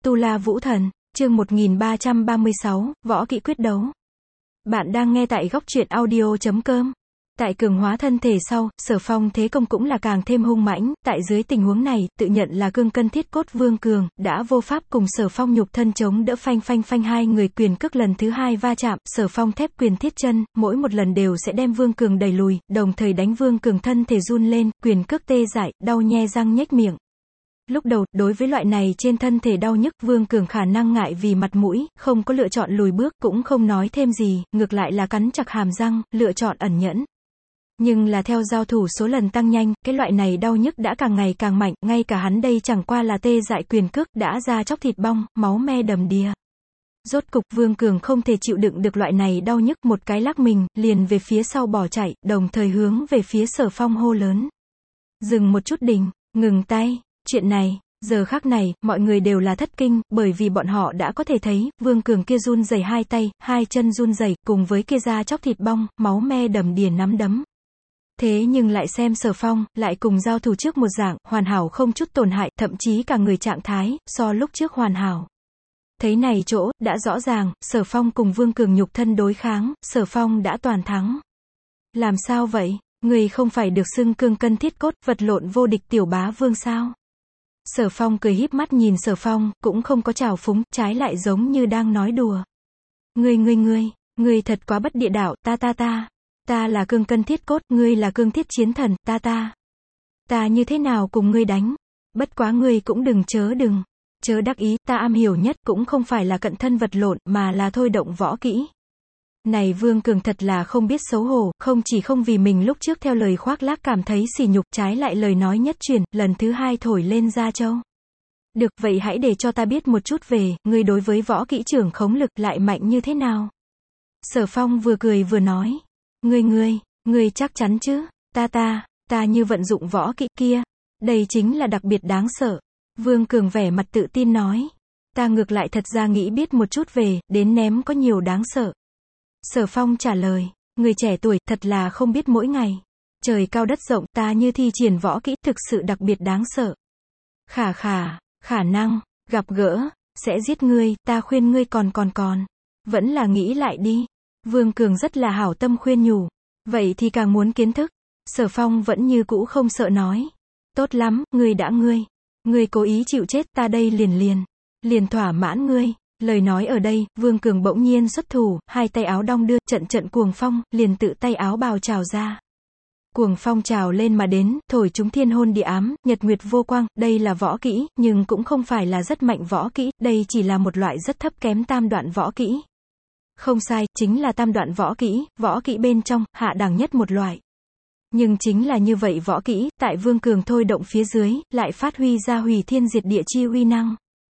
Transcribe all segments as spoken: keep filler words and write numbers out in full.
Tu La Vũ Thần, chương một nghìn ba trăm ba mươi sáu, võ kỹ quyết đấu. Bạn đang nghe tại góc truyện audio chấm com. Tại cường hóa thân thể sau, Sở Phong thế công cũng là càng thêm hung mãnh, tại dưới tình huống này, tự nhận là cương cân thiết cốt Vương Cường, đã vô pháp cùng Sở Phong nhục thân chống đỡ phanh phanh phanh hai người quyền cước lần thứ hai va chạm, Sở Phong thép quyền thiết chân, mỗi một lần đều sẽ đem Vương Cường đẩy lùi, đồng thời đánh Vương Cường thân thể run lên, quyền cước tê dại, đau nhe răng nhếch miệng. Lúc đầu, đối với loại này trên thân thể đau nhức, Vương Cường khả năng ngại vì mặt mũi, không có lựa chọn lùi bước, cũng không nói thêm gì, ngược lại là cắn chặt hàm răng, lựa chọn ẩn nhẫn. Nhưng là theo giao thủ số lần tăng nhanh, cái loại này đau nhức đã càng ngày càng mạnh, ngay cả hắn đây chẳng qua là tê dại quyền cước, đã ra chóc thịt bong, máu me đầm đìa. Rốt cục, Vương Cường không thể chịu đựng được loại này đau nhức, một cái lắc mình, liền về phía sau bỏ chạy, đồng thời hướng về phía Sở Phong hô lớn. Dừng một chút đình, ngừng tay. Chuyện này, giờ khắc này, mọi người đều là thất kinh, bởi vì bọn họ đã có thể thấy, Vương Cường kia run rẩy hai tay, hai chân run rẩy, cùng với kia da chóc thịt bong, máu me đầm đìa nắm đấm. Thế nhưng lại xem Sở Phong, lại cùng giao thủ trước một dạng, hoàn hảo không chút tổn hại, thậm chí cả người trạng thái, so lúc trước hoàn hảo. Thấy này chỗ, đã rõ ràng, Sở Phong cùng Vương Cường nhục thân đối kháng, Sở Phong đã toàn thắng. Làm sao vậy? Người không phải được xưng cương cân thiết cốt, vật lộn vô địch tiểu bá vương sao? Sở Phong cười híp mắt nhìn Sở Phong, cũng không có trào phúng, trái lại giống như đang nói đùa. Ngươi ngươi ngươi, ngươi thật quá bất địa đạo, ta ta ta. Ta là cương cân thiết cốt, ngươi là cương thiết chiến thần, ta ta. Ta như thế nào cùng ngươi đánh? Bất quá ngươi cũng đừng chớ đừng. Chớ đắc ý, ta am hiểu nhất cũng không phải là cận thân vật lộn, mà là thôi động võ kỹ. Này Vương Cường thật là không biết xấu hổ, không chỉ không vì mình lúc trước theo lời khoác lác cảm thấy sỉ nhục, trái lại lời nói nhất truyền, lần thứ hai thổi lên da trâu. Được, vậy hãy để cho ta biết một chút về, ngươi đối với võ kỹ trưởng khống lực lại mạnh như thế nào? Sở Phong vừa cười vừa nói. Ngươi ngươi, ngươi chắc chắn chứ? Ta ta, ta như vận dụng võ kỹ kia. Đây chính là đặc biệt đáng sợ. Vương Cường vẻ mặt tự tin nói. Ta ngược lại thật ra nghĩ biết một chút về, đến ném có nhiều đáng sợ. Sở Phong trả lời, người trẻ tuổi, thật là không biết mỗi ngày. Trời cao đất rộng, ta như thi triển võ kỹ thực sự đặc biệt đáng sợ. Khả khả, khả năng, gặp gỡ, sẽ giết ngươi, ta khuyên ngươi còn còn còn. Vẫn là nghĩ lại đi. Vương Cường rất là hảo tâm khuyên nhủ. Vậy thì càng muốn kiến thức. Sở Phong vẫn như cũ không sợ nói. Tốt lắm, ngươi đã ngươi. Ngươi cố ý chịu chết, ta đây liền liền. Liền thỏa mãn ngươi. Lời nói ở đây, Vương Cường bỗng nhiên xuất thủ, hai tay áo đong đưa, trận trận cuồng phong, liền tự tay áo bào trào ra. Cuồng phong trào lên mà đến, thổi chúng thiên hôn địa ám, nhật nguyệt vô quang, đây là võ kỹ, nhưng cũng không phải là rất mạnh võ kỹ, đây chỉ là một loại rất thấp kém tam đoạn võ kỹ. Không sai, chính là tam đoạn võ kỹ, võ kỹ bên trong, hạ đẳng nhất một loại. Nhưng chính là như vậy võ kỹ, tại Vương Cường thôi động phía dưới, lại phát huy ra hủy thiên diệt địa chi uy năng.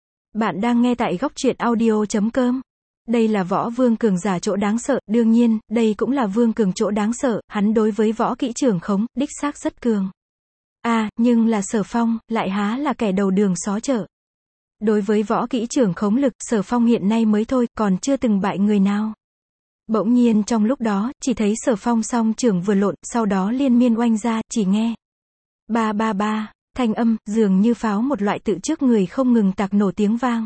Bạn đang nghe tại góc truyện audio chấm com. Đây là võ Vương Cường giả chỗ đáng sợ, đương nhiên, đây cũng là Vương Cường chỗ đáng sợ, hắn đối với võ kỹ trưởng khống, đích xác rất cường. À, nhưng là Sở Phong, lại há là kẻ đầu đường xó chợ. Đối với võ kỹ trưởng khống lực, Sở Phong hiện nay mới thôi, còn chưa từng bại người nào. Bỗng nhiên trong lúc đó, chỉ thấy Sở Phong song trưởng vừa lộn, sau đó liên miên oanh ra, chỉ nghe. Ba ba ba. Thanh âm, dường như pháo một loại tự trước người không ngừng tạc nổ tiếng vang.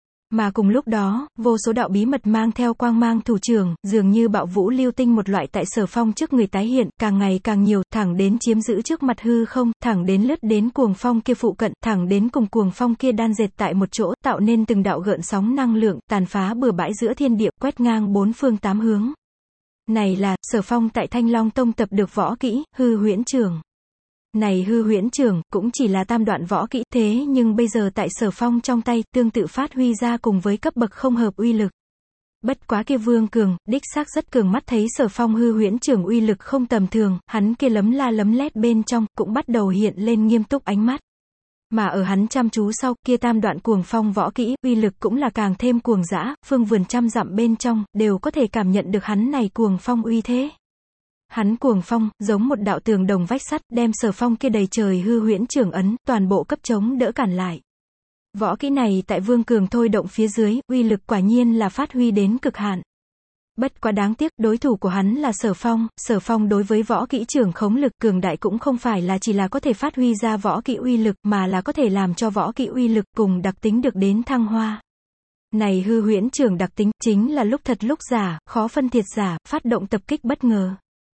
Mà cùng lúc đó, vô số đạo bí mật mang theo quang mang thủ trưởng, dường như bạo vũ lưu tinh một loại tại Sở Phong trước người tái hiện, càng ngày càng nhiều, thẳng đến chiếm giữ trước mặt hư không, thẳng đến lướt đến cuồng phong kia phụ cận, thẳng đến cùng cuồng phong kia đan dệt tại một chỗ, tạo nên từng đạo gợn sóng năng lượng, tàn phá bừa bãi giữa thiên địa, quét ngang bốn phương tám hướng. Này là, Sở Phong tại Thanh Long Tông tập được võ kỹ, hư huyễn trường. Này hư huyễn trường, cũng chỉ là tam đoạn võ kỹ, thế nhưng bây giờ tại Sở Phong trong tay, tương tự phát huy ra cùng với cấp bậc không hợp uy lực. Bất quá kia Vương Cường, đích xác rất cường, mắt thấy Sở Phong hư huyễn trường uy lực không tầm thường, hắn kia lấm la lấm lét bên trong, cũng bắt đầu hiện lên nghiêm túc ánh mắt. Mà ở hắn chăm chú sau, kia tam đoạn cuồng phong võ kỹ, uy lực cũng là càng thêm cuồng dã, phương vườn trăm dặm bên trong, đều có thể cảm nhận được hắn này cuồng phong uy thế. Hắn cuồng phong, giống một đạo tường đồng vách sắt, đem Sở Phong kia đầy trời hư huyễn trường ấn, toàn bộ cấp chống đỡ cản lại. Võ kỹ này tại Vương Cường thôi động phía dưới, uy lực quả nhiên là phát huy đến cực hạn. Bất quá đáng tiếc, đối thủ của hắn là Sở Phong, Sở Phong đối với võ kỹ trưởng khống lực cường đại cũng không phải là chỉ là có thể phát huy ra võ kỹ uy lực, mà là có thể làm cho võ kỹ uy lực cùng đặc tính được đến thăng hoa. Này hư huyễn trưởng đặc tính, chính là lúc thật lúc giả, khó phân thiệt giả, phát động tập kích bất ngờ.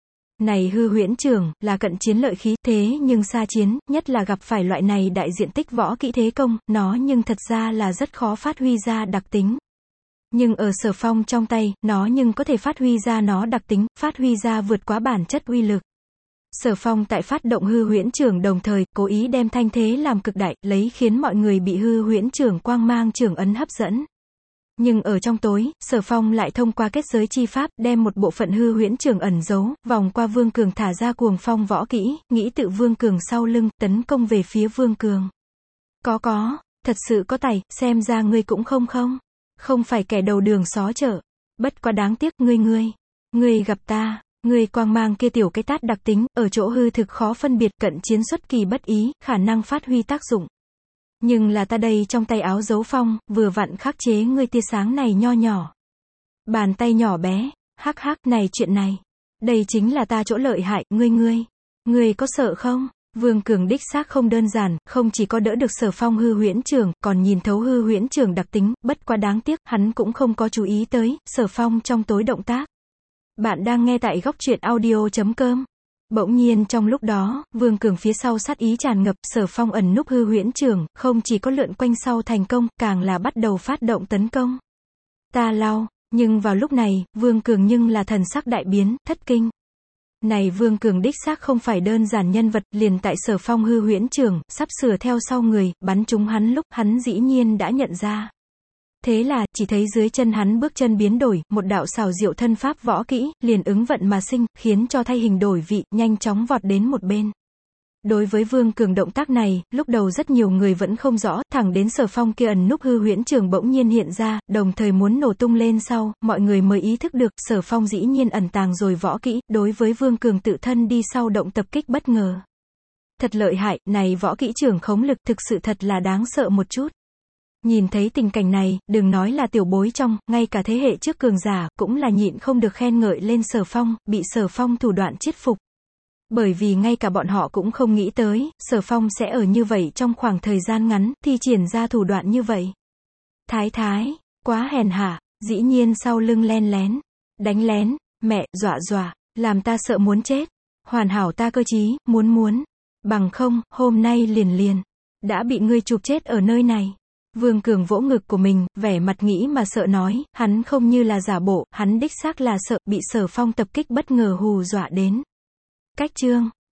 Này hư huyễn trưởng, là cận chiến lợi khí, thế nhưng xa chiến, nhất là gặp phải loại này đại diện tích võ kỹ thế công, nó nhưng thật ra là rất khó phát huy ra đặc tính. Nhưng ở Sở Phong trong tay, nó nhưng có thể phát huy ra nó đặc tính, phát huy ra vượt quá bản chất uy lực. Sở Phong tại phát động hư huyễn trưởng đồng thời, cố ý đem thanh thế làm cực đại, lấy khiến mọi người bị hư huyễn trưởng quang mang trưởng ấn hấp dẫn. Nhưng ở trong tối, Sở Phong lại thông qua kết giới chi pháp, đem một bộ phận hư huyễn trưởng ẩn giấu, vòng qua Vương Cường thả ra cuồng phong võ kỹ, nghĩ tự Vương Cường sau lưng, tấn công về phía Vương Cường. Có có, thật sự có tài, xem ra ngươi cũng không không. Không phải kẻ đầu đường xó chợ. Bất quá đáng tiếc, ngươi ngươi. Ngươi gặp ta, ngươi quang mang kia tiểu cái tát đặc tính, ở chỗ hư thực khó phân biệt, cận chiến xuất kỳ bất ý, khả năng phát huy tác dụng. Nhưng là ta đây trong tay áo dấu phong, vừa vặn khắc chế ngươi tia sáng này nho nhỏ. Bàn tay nhỏ bé, hắc hắc, này chuyện này. Đây chính là ta chỗ lợi hại, ngươi ngươi. Ngươi có sợ không? Vương Cường đích xác không đơn giản, không chỉ có đỡ được Sở Phong hư huyễn trưởng, còn nhìn thấu hư huyễn trưởng đặc tính, bất quá đáng tiếc, hắn cũng không có chú ý tới, Sở Phong trong tối động tác. Bạn đang nghe tại góc truyện audio chấm com. Bỗng nhiên trong lúc đó, Vương Cường phía sau sát ý tràn ngập, Sở Phong ẩn núp hư huyễn trưởng, không chỉ có lượn quanh sau thành công, càng là bắt đầu phát động tấn công. Ta lao, nhưng vào lúc này, Vương Cường nhưng là thần sắc đại biến, thất kinh. Này Vương Cường đích xác không phải đơn giản nhân vật, liền tại Sở Phong hư huyễn trưởng, sắp sửa theo sau người, bắn trúng hắn lúc, hắn dĩ nhiên đã nhận ra. Thế là, chỉ thấy dưới chân hắn bước chân biến đổi, một đạo xảo diệu thân pháp võ kỹ, liền ứng vận mà sinh, khiến cho thay hình đổi vị, nhanh chóng vọt đến một bên. Đối với Vương Cường động tác này, lúc đầu rất nhiều người vẫn không rõ, thẳng đến Sở Phong kia ẩn núp hư huyễn trường bỗng nhiên hiện ra, đồng thời muốn nổ tung lên sau, mọi người mới ý thức được, Sở Phong dĩ nhiên ẩn tàng rồi võ kỹ, đối với Vương Cường tự thân đi sau động tập kích bất ngờ. Thật lợi hại, này võ kỹ trưởng khống lực thực sự thật là đáng sợ một chút. Nhìn thấy tình cảnh này, đừng nói là tiểu bối trong, ngay cả thế hệ trước cường giả, cũng là nhịn không được khen ngợi lên Sở Phong, bị Sở Phong thủ đoạn chiết phục. Bởi vì ngay cả bọn họ cũng không nghĩ tới, Sở Phong sẽ ở như vậy trong khoảng thời gian ngắn, thi triển ra thủ đoạn như vậy. Thái thái, quá hèn hạ, dĩ nhiên sau lưng len lén, đánh lén, mẹ, dọa dọa, làm ta sợ muốn chết. Hoàn hảo ta cơ chí, muốn muốn. Bằng không, hôm nay liền liền, đã bị ngươi chụp chết ở nơi này. Vương Cường vỗ ngực của mình, vẻ mặt nghĩ mà sợ nói, hắn không như là giả bộ, hắn đích xác là sợ, bị Sở Phong tập kích bất ngờ hù dọa đến. Cách chương